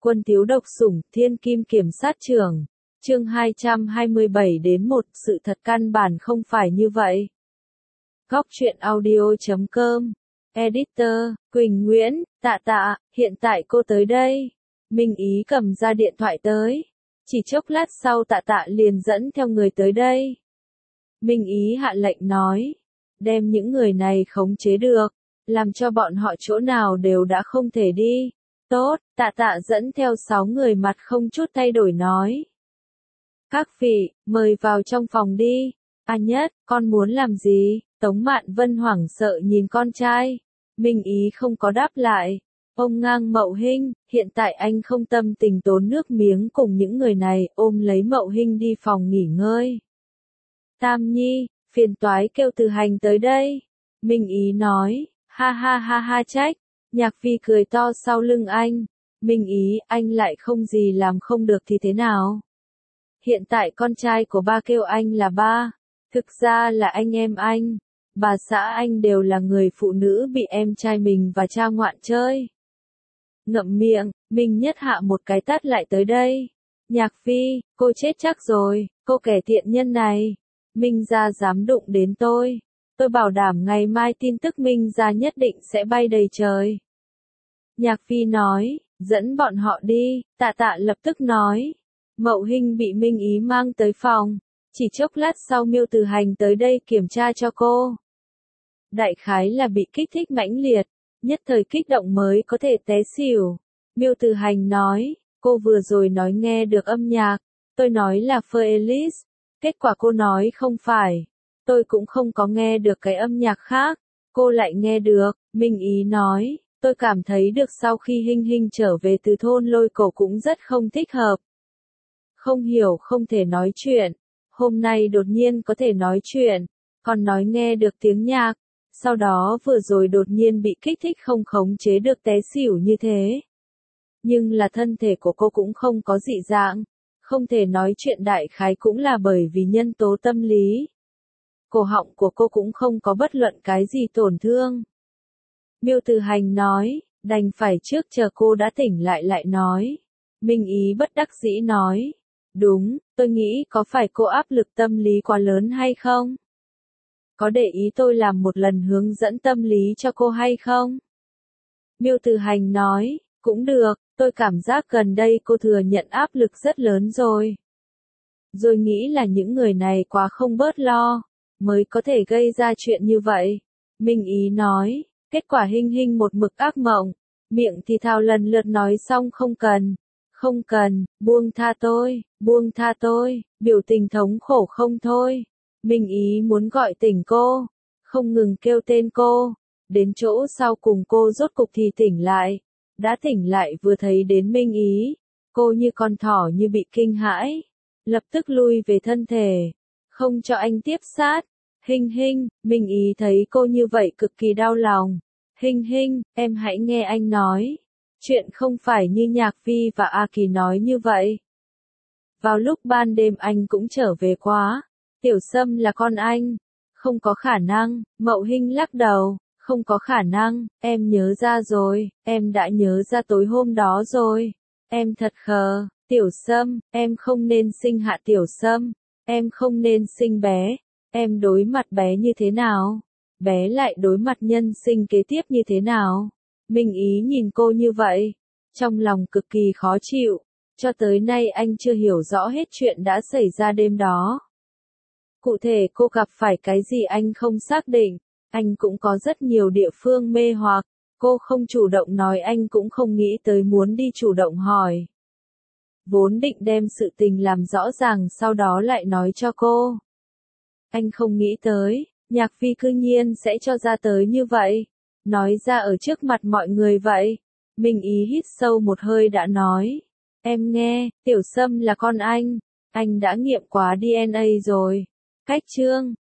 Quân thiếu độc sủng, thiên kim kiểm sát trưởng. Chương 227 đến 1, sự thật căn bản không phải như vậy. Góc truyện audio.com. Editor, Quỳnh Nguyễn, Tạ, hiện tại cô tới đây. Minh Ý cầm ra điện thoại tới. Chỉ chốc lát sau Tạ liền dẫn theo người tới đây. Minh Ý hạ lệnh nói. Đem những người này khống chế được. Làm cho bọn họ chỗ nào đều đã không thể đi. Tốt, Tạ dẫn theo 6 người mặt không chút thay đổi nói. Các vị, mời vào trong phòng đi. Nhất, con muốn làm gì? Tống Mạn Vân hoảng sợ nhìn con trai. Minh Ý không có đáp lại. Ông ngang Mậu Hinh, hiện tại anh không tâm tình tốn nước miếng cùng những người này, ôm lấy Mậu Hinh đi phòng nghỉ ngơi. Tam Nhi, phiền toái kêu Từ Hành tới đây. Minh Ý nói, ha trách. Nhạc Phi cười to sau lưng anh. Minh Ý, anh lại không gì làm không được thì thế nào? Hiện tại con trai của ba kêu anh là ba. Thực ra là anh em anh. Bà xã anh đều là người phụ nữ bị em trai mình và cha ngoạn chơi. Ngậm miệng, Minh Nhất hạ một cái tát lại tới đây. Nhạc Phi, cô chết chắc rồi, cô kẻ tiện nhân này. Minh gia dám đụng đến tôi. Tôi bảo đảm ngày mai tin tức Minh gia nhất định sẽ bay đầy trời. Nhạc Phi nói, dẫn bọn họ đi, Tạ lập tức nói. Mậu Hinh bị Minh Ý mang tới phòng. Chỉ chốc lát sau Miêu Từ Hành tới đây kiểm tra cho cô. Đại khái là bị kích thích mãnh liệt, nhất thời kích động mới có thể té xỉu. Miêu Từ Hành nói, cô vừa rồi nói nghe được âm nhạc, tôi nói là Feliz, kết quả cô nói không phải. Tôi cũng không có nghe được cái âm nhạc khác, cô lại nghe được. Minh Ý nói, tôi cảm thấy được sau khi Hinh trở về từ thôn Lôi Cổ cũng rất không thích hợp. Không hiểu không thể nói chuyện, hôm nay đột nhiên có thể nói chuyện, còn nói nghe được tiếng nhạc, sau đó vừa rồi đột nhiên bị kích thích không khống chế được té xỉu như thế. Nhưng là thân thể của cô cũng không có dị dạng, không thể nói chuyện đại khái cũng là bởi vì nhân tố tâm lý. Cổ họng của cô cũng không có bất luận cái gì tổn thương. Miêu Từ Hành nói, đành phải trước chờ cô đã tỉnh lại nói. Minh Ý bất đắc dĩ nói. Đúng, tôi nghĩ có phải cô áp lực tâm lý quá lớn hay không? Có để ý tôi làm một lần hướng dẫn tâm lý cho cô hay không? Miêu Từ Hành nói, cũng được, tôi cảm giác gần đây cô thừa nhận áp lực rất lớn rồi. Rồi nghĩ là những người này quá không bớt lo, mới có thể gây ra chuyện như vậy. Minh Ý nói, kết quả Hinh một mực ác mộng, miệng thì thào lần lượt nói xong không cần, buông tha tôi, biểu tình thống khổ không thôi. Minh Ý muốn gọi tỉnh cô, không ngừng kêu tên cô, đến chỗ sau cùng cô rốt cục thì tỉnh lại. Đã tỉnh lại vừa thấy đến Minh Ý, cô như con thỏ như bị kinh hãi, lập tức lui về thân thể, không cho anh tiếp sát. Hinh, Minh Ý thấy cô như vậy cực kỳ đau lòng. Hinh, em hãy nghe anh nói. Chuyện không phải như Nhạc Phi và A Kỳ nói như vậy. Vào lúc ban đêm anh cũng trở về quá. Tiểu Sâm là con anh. Không có khả năng, Mậu Hinh lắc đầu. Không có khả năng, em nhớ ra rồi, em đã nhớ ra tối hôm đó rồi. Em thật khờ, Tiểu Sâm, em không nên sinh hạ Tiểu Sâm. Em không nên sinh bé. Em đối mặt bé như thế nào? Bé lại đối mặt nhân sinh kế tiếp như thế nào? Minh Ý nhìn cô như vậy, trong lòng cực kỳ khó chịu, cho tới nay anh chưa hiểu rõ hết chuyện đã xảy ra đêm đó. Cụ thể cô gặp phải cái gì anh không xác định, anh cũng có rất nhiều địa phương mê hoặc, cô không chủ động nói anh cũng không nghĩ tới muốn đi chủ động hỏi. Vốn định đem sự tình làm rõ ràng sau đó lại nói cho cô. Anh không nghĩ tới, Nhạc Phi cư nhiên sẽ cho ra tới như vậy. Nói ra ở trước mặt mọi người vậy. Minh Ý hít sâu một hơi đã nói. Em nghe, Tiểu Sâm là con anh đã nghiệm quá DNA rồi. Cách chương,